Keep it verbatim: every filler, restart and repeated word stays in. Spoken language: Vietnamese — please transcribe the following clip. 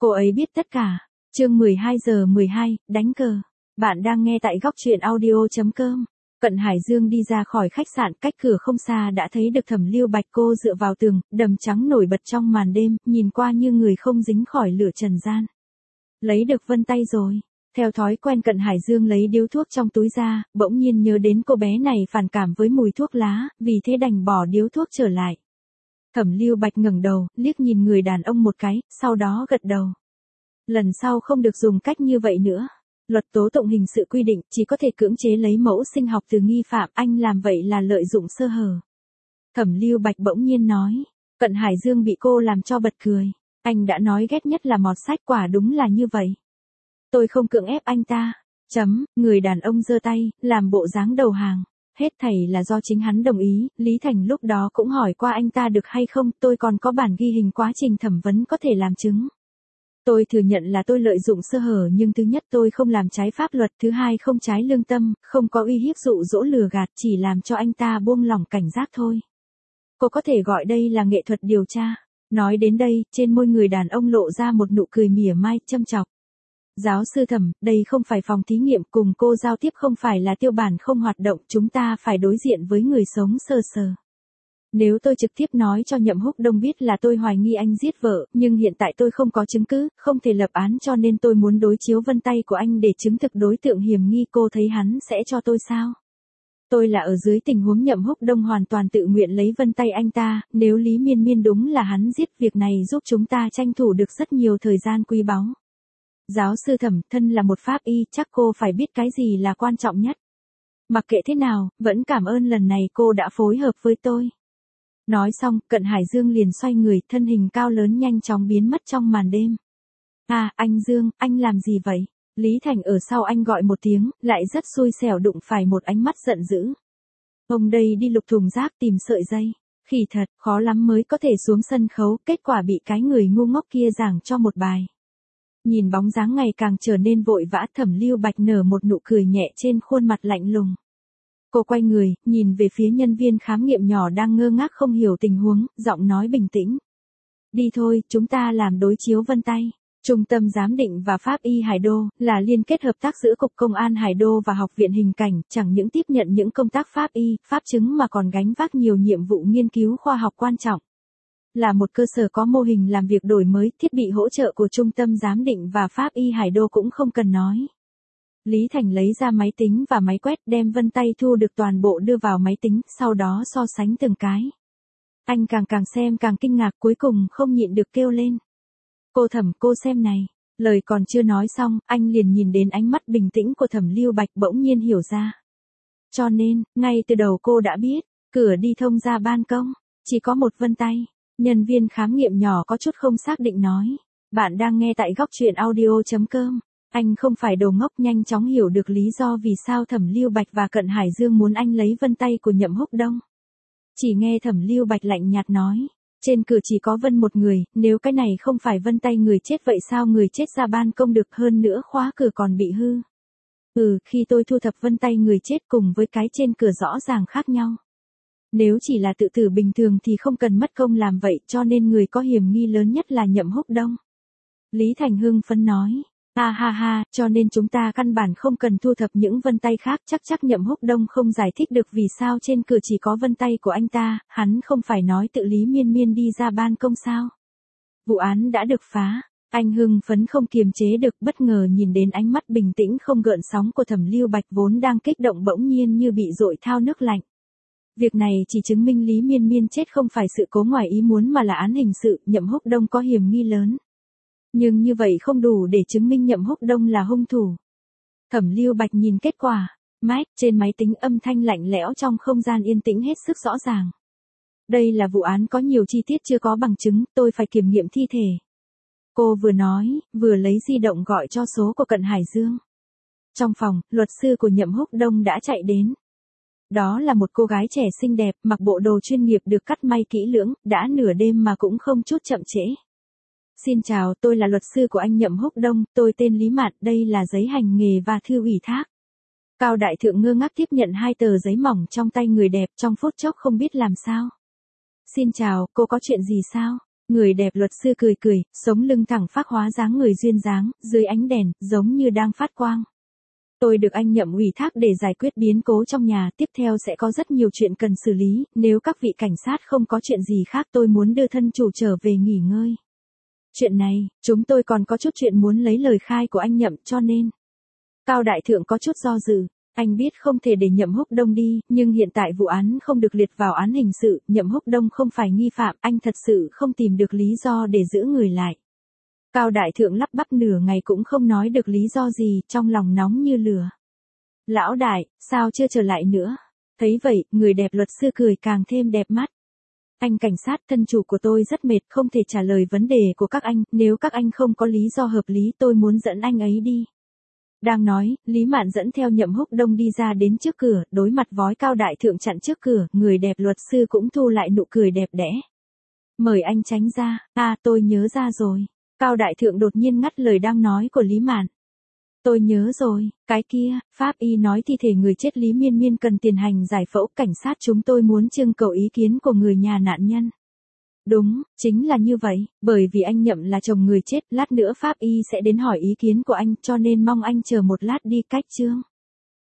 Cô ấy biết tất cả. Chương mười hai giờ mười hai, đánh cờ. Bạn đang nghe tại góc truyện audio.com. Cận Hải Dương đi ra khỏi khách sạn, cách cửa không xa đã thấy được Thẩm Lưu Bạch. Cô dựa vào tường, đầm trắng nổi bật trong màn đêm, nhìn qua như người không dính khỏi lửa trần gian. Lấy được vân tay rồi. Theo thói quen Cận Hải Dương lấy điếu thuốc trong túi ra, bỗng nhiên nhớ đến cô bé này phản cảm với mùi thuốc lá, vì thế đành bỏ điếu thuốc trở lại. Thẩm Lưu Bạch ngẩng đầu, liếc nhìn người đàn ông một cái, sau đó gật đầu. Lần sau không được dùng cách như vậy nữa. Luật tố tụng hình sự quy định chỉ có thể cưỡng chế lấy mẫu sinh học từ nghi phạm, anh làm vậy là lợi dụng sơ hở. Thẩm Lưu Bạch bỗng nhiên nói. Cận Hải Dương bị cô làm cho bật cười. Anh đã nói ghét nhất là mọt sách, quả đúng là như vậy. Tôi không cưỡng ép anh ta. Chấm, người đàn ông giơ tay, làm bộ dáng đầu hàng. Hết thảy là do chính hắn đồng ý. Lý Thành lúc đó cũng hỏi qua anh ta được hay không, tôi còn có bản ghi hình quá trình thẩm vấn có thể làm chứng. Tôi thừa nhận là tôi lợi dụng sơ hở, nhưng thứ nhất tôi không làm trái pháp luật, thứ hai không trái lương tâm, không có uy hiếp dụ dỗ lừa gạt, chỉ làm cho anh ta buông lỏng cảnh giác thôi. Cô có thể gọi đây là nghệ thuật điều tra. Nói đến đây, trên môi người đàn ông lộ ra một nụ cười mỉa mai, châm chọc. Giáo sư Thẩm, đây không phải phòng thí nghiệm, cùng cô giao tiếp không phải là tiêu bản không hoạt động, chúng ta phải đối diện với người sống sờ sờ. Nếu tôi trực tiếp nói cho Nhậm Húc Đông biết là tôi hoài nghi anh giết vợ, nhưng hiện tại tôi không có chứng cứ, không thể lập án, cho nên tôi muốn đối chiếu vân tay của anh để chứng thực đối tượng hiểm nghi, cô thấy hắn sẽ cho tôi sao? Tôi là ở dưới tình huống Nhậm Húc Đông hoàn toàn tự nguyện lấy vân tay anh ta, nếu Lý Miên Miên đúng là hắn giết, việc này giúp chúng ta tranh thủ được rất nhiều thời gian quý báu. Giáo sư Thẩm, thân là một pháp y, chắc cô phải biết cái gì là quan trọng nhất. Mặc kệ thế nào, vẫn cảm ơn lần này cô đã phối hợp với tôi. Nói xong, Cận Hải Dương liền xoay người, thân hình cao lớn nhanh chóng biến mất trong màn đêm. À, anh Dương, anh làm gì vậy? Lý Thành ở sau anh gọi một tiếng, lại rất xui xẻo đụng phải một ánh mắt giận dữ. Ông đây đi lục thùng rác tìm sợi dây. Khỉ thật, khó lắm mới có thể xuống sân khấu, kết quả bị cái người ngu ngốc kia giảng cho một bài. Nhìn bóng dáng ngày càng trở nên vội vã, Thẩm Lưu Bạch nở một nụ cười nhẹ trên khuôn mặt lạnh lùng. Cô quay người, nhìn về phía nhân viên khám nghiệm nhỏ đang ngơ ngác không hiểu tình huống, giọng nói bình tĩnh. Đi thôi, chúng ta làm đối chiếu vân tay. Trung tâm Giám định và Pháp y Hải Đô, là liên kết hợp tác giữa Cục Công an Hải Đô và Học viện Hình cảnh, chẳng những tiếp nhận những công tác pháp y, pháp chứng mà còn gánh vác nhiều nhiệm vụ nghiên cứu khoa học quan trọng. Là một cơ sở có mô hình làm việc đổi mới, thiết bị hỗ trợ của Trung tâm Giám định và Pháp y Hải Đô cũng không cần nói. Lý Thành lấy ra máy tính và máy quét, đem vân tay thu được toàn bộ đưa vào máy tính, sau đó so sánh từng cái. Anh càng càng xem càng kinh ngạc, cuối cùng không nhịn được kêu lên. Cô Thẩm, cô xem này. Lời còn chưa nói xong, anh liền nhìn đến ánh mắt bình tĩnh của Thẩm Lưu Bạch, bỗng nhiên hiểu ra. Cho nên, ngay từ đầu cô đã biết, cửa đi thông ra ban công, chỉ có một vân tay. Nhân viên khám nghiệm nhỏ có chút không xác định nói. Bạn đang nghe tại góc truyện audio.com. Anh không phải đồ ngốc, nhanh chóng hiểu được lý do vì sao Thẩm Lưu Bạch và Cận Hải Dương muốn anh lấy vân tay của Nhậm Húc Đông. Chỉ nghe Thẩm Lưu Bạch lạnh nhạt nói. Trên cửa chỉ có vân một người, nếu cái này không phải vân tay người chết vậy sao người chết ra ban công được, hơn nữa khóa cửa còn bị hư. Ừ, khi tôi thu thập vân tay người chết cùng với cái trên cửa rõ ràng khác nhau. Nếu chỉ là tự tử bình thường thì không cần mất công làm vậy, cho nên người có hiểm nghi lớn nhất là Nhậm Húc Đông. Lý Thành hưng phấn nói. Ha ha ha, cho nên chúng ta căn bản không cần thu thập những vân tay khác, chắc chắc Nhậm Húc Đông không giải thích được vì sao trên cửa chỉ có vân tay của anh ta, hắn không phải nói tự Lý Miên Miên đi ra ban công sao. Vụ án đã được phá, anh hưng phấn không kiềm chế được, bất ngờ nhìn đến ánh mắt bình tĩnh không gợn sóng của Thẩm Lưu Bạch vốn đang kích động bỗng nhiên như bị dội thao nước lạnh. Việc này chỉ chứng minh Lý Miên Miên chết không phải sự cố ngoài ý muốn mà là án hình sự, Nhậm Húc Đông có hiểm nghi lớn. Nhưng như vậy không đủ để chứng minh Nhậm Húc Đông là hung thủ. Thẩm Lưu Bạch nhìn kết quả. Mike, trên máy tính âm thanh lạnh lẽo trong không gian yên tĩnh hết sức rõ ràng. Đây là vụ án có nhiều chi tiết chưa có bằng chứng, tôi phải kiểm nghiệm thi thể. Cô vừa nói, vừa lấy di động gọi cho số của Cận Hải Dương. Trong phòng, luật sư của Nhậm Húc Đông đã chạy đến. Đó là một cô gái trẻ xinh đẹp, mặc bộ đồ chuyên nghiệp được cắt may kỹ lưỡng, đã nửa đêm mà cũng không chút chậm trễ. Xin chào, tôi là luật sư của anh Nhậm Húc Đông, tôi tên Lý Mạn, đây là giấy hành nghề và thư ủy thác. Cao Đại Thượng ngơ ngác tiếp nhận hai tờ giấy mỏng trong tay người đẹp, trong phút chốc không biết làm sao. Xin chào, cô có chuyện gì sao? Người đẹp luật sư cười cười, sống lưng thẳng phác hóa dáng người duyên dáng, dưới ánh đèn, giống như đang phát quang. Tôi được anh Nhậm ủy thác để giải quyết biến cố trong nhà, tiếp theo sẽ có rất nhiều chuyện cần xử lý, nếu các vị cảnh sát không có chuyện gì khác tôi muốn đưa thân chủ trở về nghỉ ngơi. Chuyện này, chúng tôi còn có chút chuyện muốn lấy lời khai của anh Nhậm cho nên. Cao Đại Thượng có chút do dự, anh biết không thể để Nhậm Húc Đông đi, nhưng hiện tại vụ án không được liệt vào án hình sự, Nhậm Húc Đông không phải nghi phạm, anh thật sự không tìm được lý do để giữ người lại. Cao Đại Thượng lắp bắp nửa ngày cũng không nói được lý do gì, trong lòng nóng như lửa. Lão đại, sao chưa trở lại nữa? Thấy vậy, người đẹp luật sư cười càng thêm đẹp mắt. Anh cảnh sát, thân chủ của tôi rất mệt, không thể trả lời vấn đề của các anh, nếu các anh không có lý do hợp lý tôi muốn dẫn anh ấy đi. Đang nói, Lý Mạn dẫn theo Nhậm Húc Đông đi ra đến trước cửa, đối mặt vói Cao Đại Thượng chặn trước cửa, người đẹp luật sư cũng thu lại nụ cười đẹp đẽ. Mời anh tránh ra, à tôi nhớ ra rồi. Cao Đại Thượng đột nhiên ngắt lời đang nói của Lý Mạn. Tôi nhớ rồi, cái kia, pháp y nói thi thể người chết Lý Miên Miên cần tiền hành giải phẫu, cảnh sát chúng tôi muốn trưng cầu ý kiến của người nhà nạn nhân. Đúng, chính là như vậy, bởi vì anh Nhậm là chồng người chết, lát nữa pháp y sẽ đến hỏi ý kiến của anh, cho nên mong anh chờ một lát đi. Cách chương.